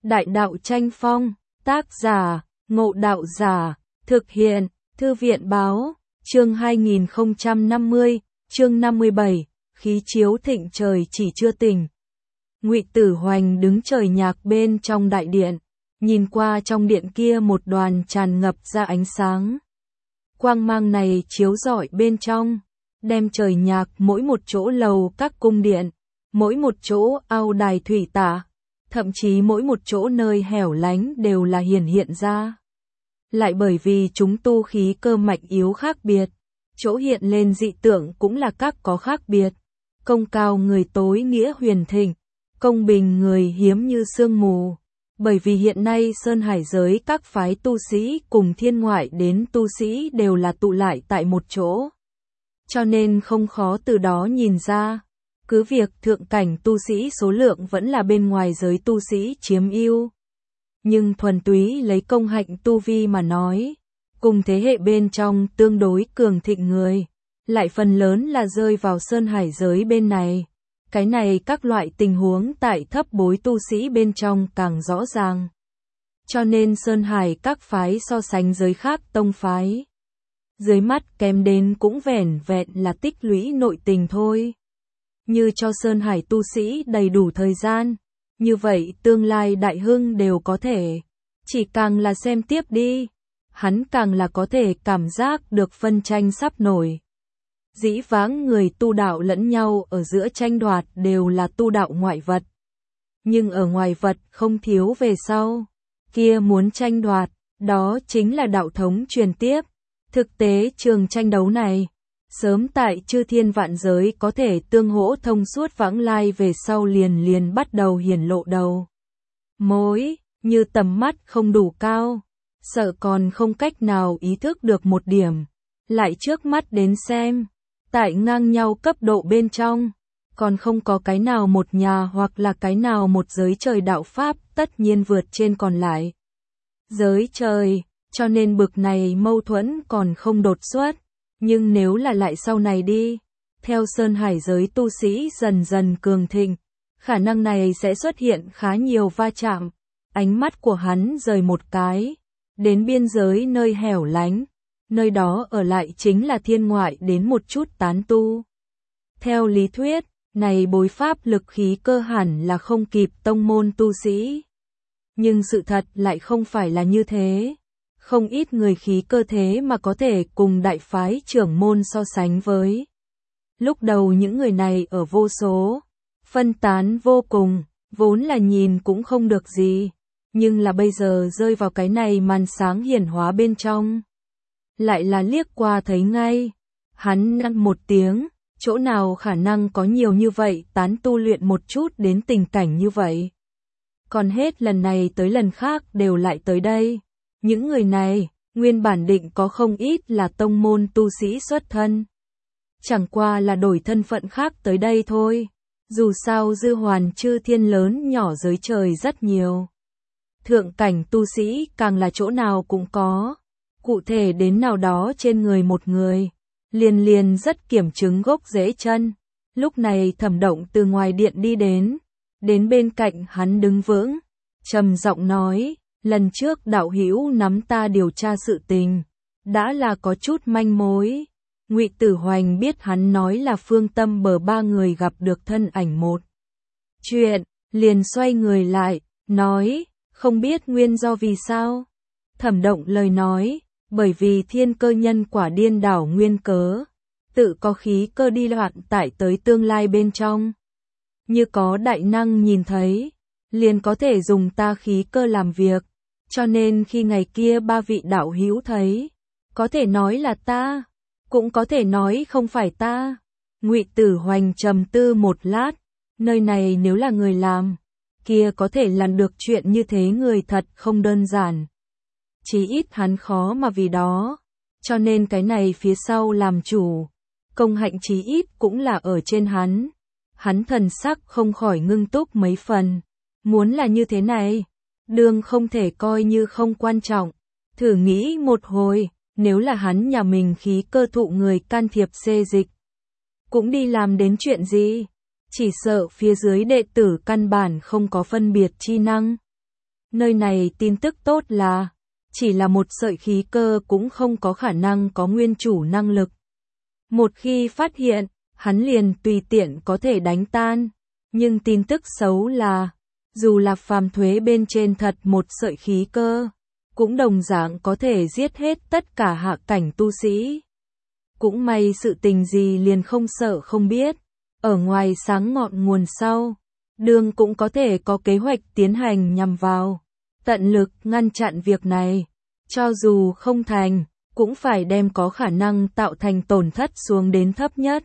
Đại đạo tranh phong, tác giả, Ngộ Đạo Giả, thực hiện, Thư viện báo, chương 2050, chương 57, khí chiếu thịnh trời chỉ chưa tỉnh. Ngụy Tử Hoành đứng trời nhạc bên trong đại điện, nhìn qua trong điện kia một đoàn tràn ngập ra ánh sáng. Quang mang này chiếu rọi bên trong, đem trời nhạc mỗi một chỗ lầu các cung điện, mỗi một chỗ ao đài thủy tạ, thậm chí mỗi một chỗ nơi hẻo lánh đều là hiển hiện ra. Lại bởi vì chúng tu khí cơ mạnh yếu khác biệt, chỗ hiện lên dị tượng cũng là các có khác biệt. Công cao người tối nghĩa huyền thịnh, công bình người hiếm như sương mù. Bởi vì hiện nay Sơn Hải giới các phái tu sĩ cùng thiên ngoại đến tu sĩ đều là tụ lại tại một chỗ. Cho nên không khó từ đó nhìn ra, cứ việc thượng cảnh tu sĩ số lượng vẫn là bên ngoài giới tu sĩ chiếm ưu. Nhưng thuần túy lấy công hạnh tu vi mà nói, cùng thế hệ bên trong tương đối cường thịnh người, lại phần lớn là rơi vào Sơn Hải giới bên này. Cái này các loại tình huống tại thấp bối tu sĩ bên trong càng rõ ràng. Cho nên Sơn Hải các phái so sánh giới khác tông phái, dưới mắt kém đến cũng vẻn vẹn là tích lũy nội tình thôi. Như cho Sơn Hải tu sĩ đầy đủ thời gian, như vậy tương lai đại hưng đều có thể. Chỉ càng là xem tiếp đi, hắn càng là có thể cảm giác được phân tranh sắp nổi. Dĩ vãng người tu đạo lẫn nhau ở giữa tranh đoạt đều là tu đạo ngoại vật. Nhưng ở ngoài vật không thiếu về sau. Kia muốn tranh đoạt, đó chính là đạo thống truyền tiếp. Thực tế trường tranh đấu này, sớm tại chư thiên vạn giới có thể tương hỗ thông suốt vãng lai về sau liền bắt đầu hiển lộ đầu mối, như tầm mắt không đủ cao, sợ còn không cách nào ý thức được một điểm. Lại trước mắt đến xem, tại ngang nhau cấp độ bên trong, còn không có cái nào một nhà hoặc là cái nào một giới trời đạo pháp tất nhiên vượt trên còn lại. Giới trời, cho nên bực này mâu thuẫn còn không đột xuất, nhưng nếu là lại sau này đi, theo Sơn Hải giới tu sĩ dần dần cường thịnh, khả năng này sẽ xuất hiện khá nhiều va chạm. Ánh mắt của hắn rời một cái, đến biên giới nơi hẻo lánh. Nơi đó ở lại chính là thiên ngoại đến một chút tán tu. Theo lý thuyết, này bối pháp lực khí cơ hẳn là không kịp tông môn tu sĩ. Nhưng sự thật lại không phải là như thế. Không ít người khí cơ thế mà có thể cùng đại phái trưởng môn so sánh với. Lúc đầu những người này ở vô số, phân tán vô cùng, vốn là nhìn cũng không được gì. Nhưng là bây giờ rơi vào cái này màn sáng hiển hóa bên trong. Lại là liếc qua thấy ngay. Hắn ngăn một tiếng, chỗ nào khả năng có nhiều như vậy tán tu luyện một chút đến tình cảnh như vậy. Còn hết lần này tới lần khác đều lại tới đây. Những người này, nguyên bản định có không ít là tông môn tu sĩ xuất thân. Chẳng qua là đổi thân phận khác tới đây thôi. Dù sao dư hoàn chư thiên lớn nhỏ giới trời rất nhiều. Thượng cảnh tu sĩ càng là chỗ nào cũng có. Cụ thể đến nào đó trên người một người, liền rất kiểm chứng gốc rễ chân. Lúc này Thẩm Động từ ngoài điện đi đến bên cạnh hắn đứng vững, trầm giọng nói, lần trước đạo hữu nắm ta điều tra sự tình, đã là có chút manh mối. Ngụy Tử Hoành biết hắn nói là Phương Tâm bờ ba người gặp được thân ảnh một chuyện, liền xoay người lại, nói, không biết nguyên do vì sao. Thẩm Động lời nói, bởi vì thiên cơ nhân quả điên đảo nguyên cớ, tự có khí cơ đi loạn tại tới tương lai bên trong. Như có đại năng nhìn thấy, liền có thể dùng ta khí cơ làm việc, cho nên khi ngày kia ba vị đạo hữu thấy, có thể nói là ta, cũng có thể nói không phải ta. Ngụy Tử Hoành trầm tư một lát, nơi này nếu là người làm, kia có thể làm được chuyện như thế người thật không đơn giản. Chí ít hắn khó mà vì đó, cho nên cái này phía sau làm chủ, công hạnh chí ít cũng là ở trên hắn. Hắn thần sắc không khỏi ngưng túc mấy phần, muốn là như thế này, đường không thể coi như không quan trọng. Thử nghĩ một hồi, nếu là hắn nhà mình khí cơ thụ người can thiệp xê dịch, cũng đi làm đến chuyện gì, chỉ sợ phía dưới đệ tử căn bản không có phân biệt chi năng. Nơi này tin tức tốt là, chỉ là một sợi khí cơ cũng không có khả năng có nguyên chủ năng lực. Một khi phát hiện, hắn liền tùy tiện có thể đánh tan. Nhưng tin tức xấu là, dù là phàm thuế bên trên thật một sợi khí cơ, cũng đồng dạng có thể giết hết tất cả hạ cảnh tu sĩ. Cũng may sự tình gì liền không sợ không biết, ở ngoài sáng ngọn nguồn sau, đường cũng có thể có kế hoạch tiến hành nhằm vào, tận lực ngăn chặn việc này, cho dù không thành, cũng phải đem có khả năng tạo thành tổn thất xuống đến thấp nhất.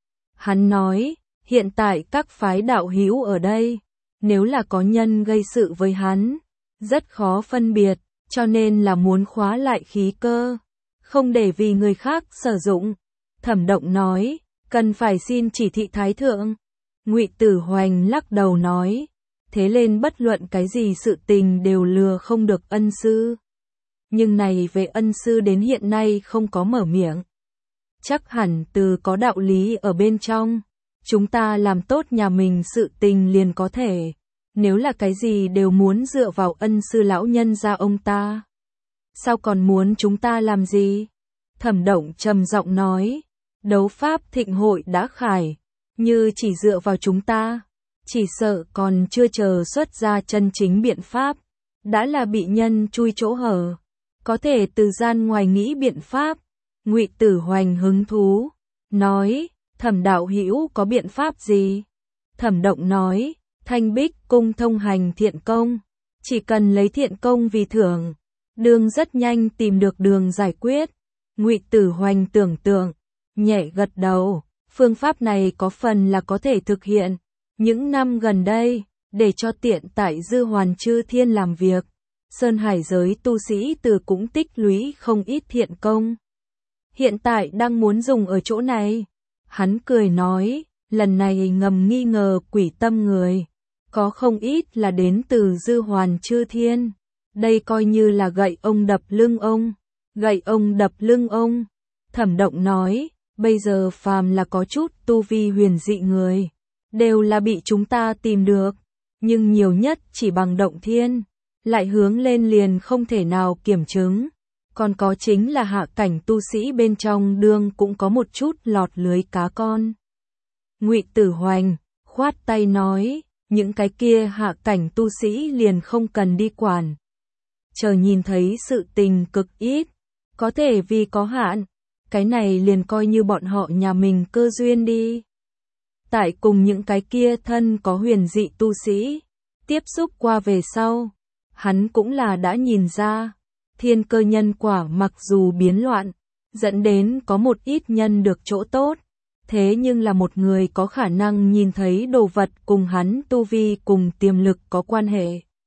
Hắn nói, hiện tại các phái đạo hữu ở đây, nếu là có nhân gây sự với hắn, rất khó phân biệt, cho nên là muốn khóa lại khí cơ, không để vì người khác sử dụng. Thẩm Động nói, cần phải xin chỉ thị Thái Thượng. Ngụy Tử Hoành lắc đầu nói, thế lên bất luận cái gì sự tình đều lừa không được ân sư. Nhưng này về ân sư đến hiện nay không có mở miệng. Chắc hẳn từ có đạo lý ở bên trong, chúng ta làm tốt nhà mình sự tình liền có thể. Nếu là cái gì đều muốn dựa vào ân sư lão nhân gia ông ta, sao còn muốn chúng ta làm gì? Thẩm Động trầm giọng nói, đấu pháp thịnh hội đã khải, như chỉ dựa vào chúng ta, chỉ sợ còn chưa chờ xuất ra chân chính biện pháp, đã là bị nhân chui chỗ hở, có thể từ gian ngoài nghĩ biện pháp. Ngụy Tử Hoành hứng thú, nói, Thẩm đạo hữu có biện pháp gì? Thẩm Động nói, Thanh Bích cung thông hành thiện công, chỉ cần lấy thiện công vì thưởng, đường rất nhanh tìm được đường giải quyết. Ngụy Tử Hoành tưởng tượng, nhẹ gật đầu, phương pháp này có phần là có thể thực hiện. Những năm gần đây, để cho tiện tại Dư Hoàn Chư Thiên làm việc, Sơn Hải giới tu sĩ từ cũng tích lũy không ít thiện công. Hiện tại đang muốn dùng ở chỗ này. Hắn cười nói, lần này ngầm nghi ngờ quỷ tâm người, có không ít là đến từ Dư Hoàn Chư Thiên. Đây coi như là gậy ông đập lưng ông. Gậy ông đập lưng ông. Thẩm Động nói, bây giờ phàm là có chút tu vi huyền dị người, đều là bị chúng ta tìm được, nhưng nhiều nhất chỉ bằng động thiên, lại hướng lên liền không thể nào kiểm chứng. Còn có chính là hạ cảnh tu sĩ bên trong đương cũng có một chút lọt lưới cá con. Ngụy Tử Hoành khoát tay nói, những cái kia hạ cảnh tu sĩ liền không cần đi quản. Chờ nhìn thấy sự tình cực ít, có thể vì có hạn, cái này liền coi như bọn họ nhà mình cơ duyên đi. Tại cùng những cái kia thân có huyền dị tu sĩ, tiếp xúc qua về sau, hắn cũng là đã nhìn ra, thiên cơ nhân quả mặc dù biến loạn, dẫn đến có một ít nhân được chỗ tốt, thế nhưng là một người có khả năng nhìn thấy đồ vật cùng hắn tu vi cùng tiềm lực có quan hệ.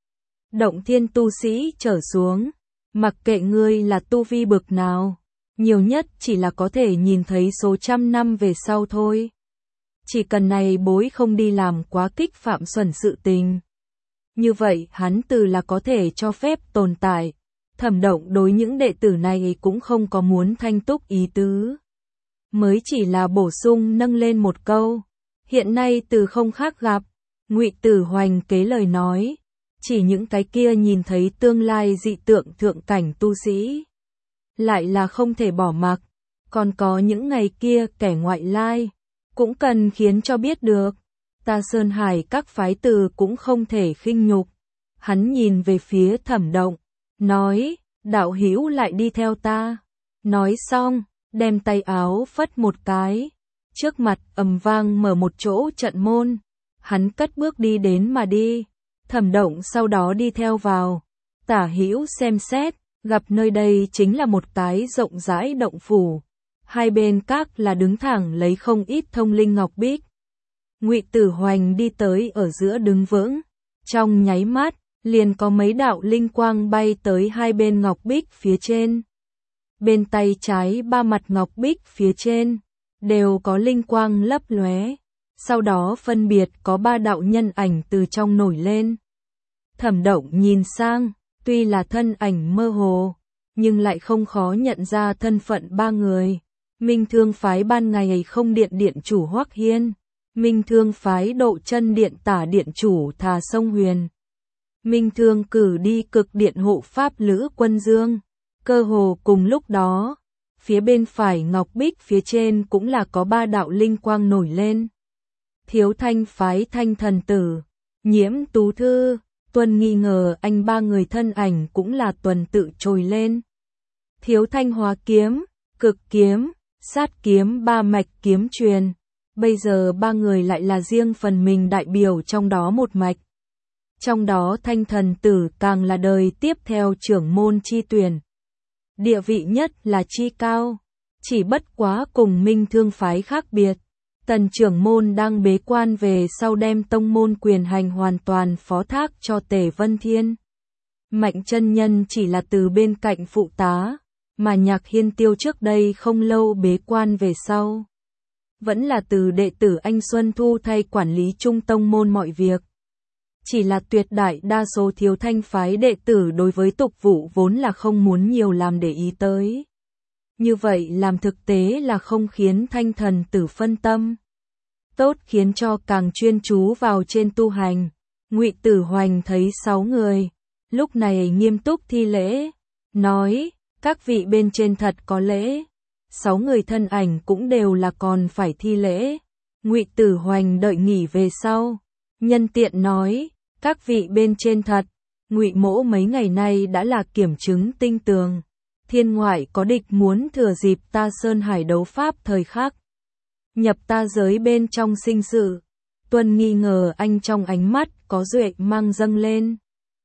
Động thiên tu sĩ trở xuống, mặc kệ ngươi là tu vi bực nào, nhiều nhất chỉ là có thể nhìn thấy số trăm năm về sau thôi. Chỉ cần này bối không đi làm quá kích phạm xuẩn sự tình. Như vậy hắn từ là có thể cho phép tồn tại. Thẩm Động đối những đệ tử này cũng không có muốn thanh túc ý tứ. Mới chỉ là bổ sung nâng lên một câu. Hiện nay từ không khác gặp. Ngụy Tử Hoành kế lời nói. Chỉ những cái kia nhìn thấy tương lai dị tượng thượng cảnh tu sĩ. Lại là không thể bỏ mặc. Còn có những ngày kia kẻ ngoại lai. Cũng cần khiến cho biết được. Ta Sơn Hải các phái từ cũng không thể khinh nhục. Hắn nhìn về phía Thẩm Động. Nói, đạo hữu lại đi theo ta. Nói xong, đem tay áo phất một cái. Trước mặt ầm vang mở một chỗ trận môn. Hắn cất bước đi đến mà đi. Thẩm Động sau đó đi theo vào. Tả hữu xem xét, gặp nơi đây chính là một cái rộng rãi động phủ. Hai bên các là đứng thẳng lấy không ít thông linh ngọc bích. Ngụy Tử Hoành đi tới ở giữa đứng vững. Trong nháy mắt, liền có mấy đạo linh quang bay tới hai bên ngọc bích phía trên. Bên tay trái ba mặt ngọc bích phía trên, đều có linh quang lấp lóe. Sau đó phân biệt có ba đạo nhân ảnh từ trong nổi lên. Thẩm Động nhìn sang, tuy là thân ảnh mơ hồ, nhưng lại không khó nhận ra thân phận ba người. Minh Thương phái ban ngày không điện điện chủ Hoắc Hiên, Minh Thương phái Độ Chân điện tả điện chủ Thà Sông Huyền. Minh Thương cử đi cực điện hộ pháp Lữ Quân Dương. Cơ hồ cùng lúc đó, phía bên phải ngọc bích phía trên cũng là có 3 đạo linh quang nổi lên. Thiếu Thanh phái Thanh Thần Tử, Nhiễm Tú Thư, Tuân nghi ngờ anh 3 người thân ảnh cũng là tuần tự trồi lên. Thiếu Thanh hóa kiếm, cực kiếm, sát kiếm 3 mạch kiếm truyền. Bây giờ 3 người lại là riêng phần mình đại biểu trong đó một mạch. Trong đó Thanh Thần Tử càng là đời tiếp theo trưởng môn chi tuyển. Địa vị nhất là chi cao, chỉ bất quá cùng Minh Thương phái khác biệt. Tần trưởng môn đang bế quan về sau đem tông môn quyền hành hoàn toàn phó thác cho Tề Vân Thiên. Mạnh chân nhân chỉ là từ bên cạnh phụ tá, mà Nhạc Hiên Tiêu trước đây không lâu bế quan về sau. Vẫn là từ đệ tử Anh Xuân Thu thay quản lý trung tông môn mọi việc. Chỉ là tuyệt đại đa số Thiếu Thanh phái đệ tử đối với tục vụ vốn là không muốn nhiều làm để ý tới. Như vậy làm thực tế là không khiến Thanh Thần Tử phân tâm. Tốt khiến cho càng chuyên chú vào trên tu hành. Ngụy Tử Hoành thấy 6 người, lúc này nghiêm túc thi lễ, nói, các vị bên trên thật có lễ. 6 người thân ảnh cũng đều là còn phải thi lễ. Ngụy Tử Hoành đợi nghỉ về sau, nhân tiện nói, các vị bên trên thật, Ngụy mỗ mấy ngày nay đã là kiểm chứng tinh tường. Thiên ngoại có địch muốn thừa dịp ta Sơn Hải đấu pháp thời khắc, nhập ta giới bên trong sinh sự. Tuân nghi ngờ anh trong ánh mắt có duệ mang dâng lên.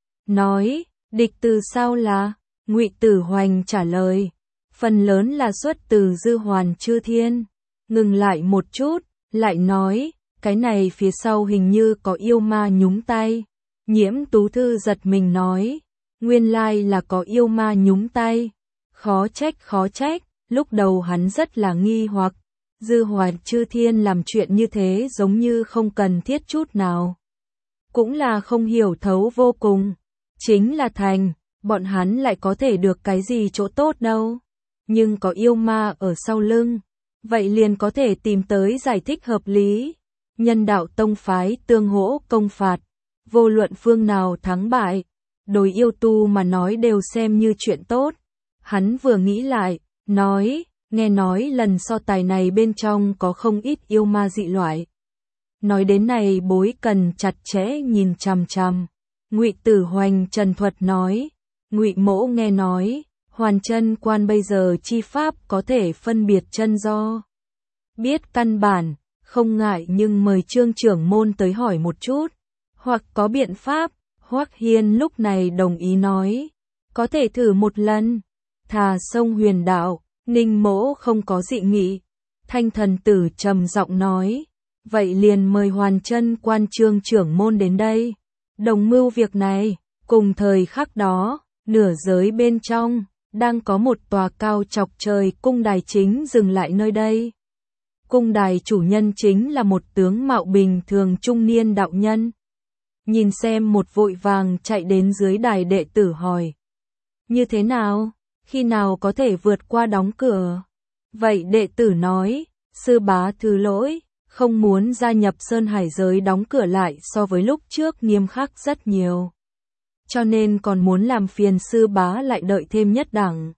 Nói, địch từ sao là? Ngụy Tử Hoành trả lời, phần lớn là xuất từ Dư Hoàn Chư Thiên. Ngừng lại một chút, lại nói, cái này phía sau hình như có yêu ma nhúng tay. Nhiễm Tú Thư giật mình nói, nguyên lai là có yêu ma nhúng tay. Khó trách, lúc đầu hắn rất là nghi hoặc, Dư Hoàn Chư Thiên làm chuyện như thế giống như không cần thiết chút nào. Cũng là không hiểu thấu vô cùng, chính là thành, bọn hắn lại có thể được cái gì chỗ tốt đâu. Nhưng có yêu ma ở sau lưng, vậy liền có thể tìm tới giải thích hợp lý. Nhân đạo tông phái tương hỗ công phạt, vô luận phương nào thắng bại, đối yêu tu mà nói đều xem như chuyện tốt. Hắn vừa nghĩ lại, nói, nghe nói lần so tài này bên trong có không ít yêu ma dị loại. Nói đến này bối cần chặt chẽ nhìn chằm chằm. Ngụy Tử Hoành trần thuật nói, Ngụy mỗ nghe nói, Hoàn Chân Quan bây giờ chi pháp có thể phân biệt chân do. Biết căn bản, không ngại nhưng mời Trương trưởng môn tới hỏi một chút, hoặc có biện pháp. Hoắc Hiên lúc này đồng ý nói, có thể thử một lần. Thà sông huyền đạo, Ninh mỗ không có dị nghị. Thanh Thần Tử trầm giọng nói, vậy liền mời Hoàn Chân Quan Trương trưởng môn đến đây, đồng mưu việc này. Cùng thời khắc đó, nửa giới bên trong, đang có một tòa cao chọc trời cung đài chính dừng lại nơi đây. Cung đài chủ nhân chính là một tướng mạo bình thường trung niên đạo nhân. Nhìn xem một vội vàng chạy đến dưới đài đệ tử hỏi, như thế nào? Khi nào có thể vượt qua đóng cửa? Vậy đệ tử nói, sư bá thứ lỗi, không muốn gia nhập Sơn Hải giới đóng cửa lại so với lúc trước nghiêm khắc rất nhiều. Cho nên còn muốn làm phiền sư bá lại đợi thêm nhất đẳng.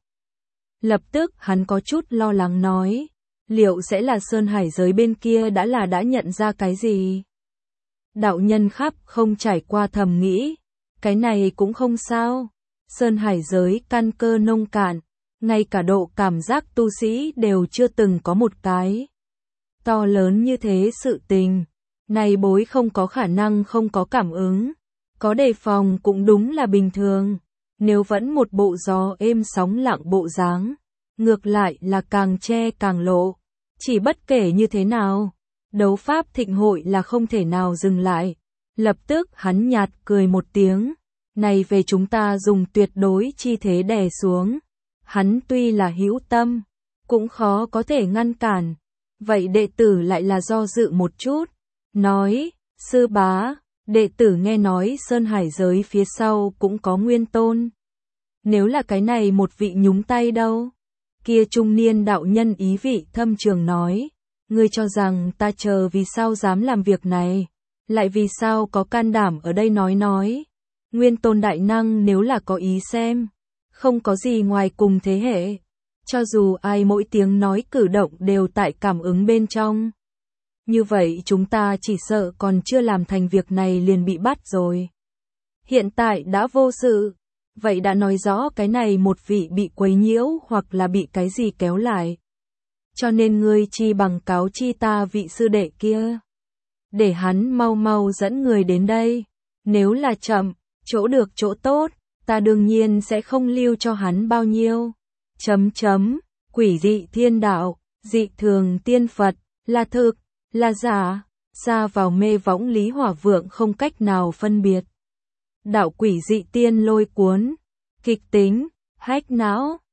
Lập tức hắn có chút lo lắng nói, liệu sẽ là Sơn Hải giới bên kia đã nhận ra cái gì? Đạo nhân khắp không trải qua thầm nghĩ, cái này cũng không sao. Sơn Hải giới căn cơ nông cạn, ngay cả độ cảm giác tu sĩ đều chưa từng có một cái. To lớn như thế sự tình, này bối không có khả năng không có cảm ứng, có đề phòng cũng đúng là bình thường. Nếu vẫn một bộ gió êm sóng lặng bộ dáng, ngược lại là càng che càng lộ. Chỉ bất kể như thế nào, đấu pháp thịnh hội là không thể nào dừng lại. Lập tức hắn nhạt cười một tiếng. Này về chúng ta dùng tuyệt đối chi thế đè xuống. Hắn tuy là hữu tâm, cũng khó có thể ngăn cản. Vậy đệ tử lại là do dự một chút. Nói, sư bá, đệ tử nghe nói Sơn Hải giới phía sau cũng có nguyên tôn. Nếu là cái này một vị nhúng tay đâu? Kia trung niên đạo nhân ý vị thâm trường nói, ngươi cho rằng ta chờ vì sao dám làm việc này, lại vì sao có can đảm ở đây nói. Nguyên Tôn Đại Năng nếu là có ý xem, không có gì ngoài cùng thế hệ. Cho dù ai mỗi tiếng nói cử động đều tại cảm ứng bên trong. Như vậy chúng ta chỉ sợ còn chưa làm thành việc này liền bị bắt rồi. Hiện tại đã vô sự, vậy đã nói rõ cái này một vị bị quấy nhiễu hoặc là bị cái gì kéo lại. Cho nên ngươi chi bằng cáo chi ta vị sư đệ kia. Để hắn mau mau dẫn người đến đây. Nếu là chậm, chỗ được chỗ tốt, ta đương nhiên sẽ không lưu cho hắn bao nhiêu. Quỷ dị thiên đạo, dị thường tiên Phật, là thực, là giả, ra vào mê võng Lý Hỏa Vượng không cách nào phân biệt. Đạo quỷ dị tiên lôi cuốn, kịch tính, hách não.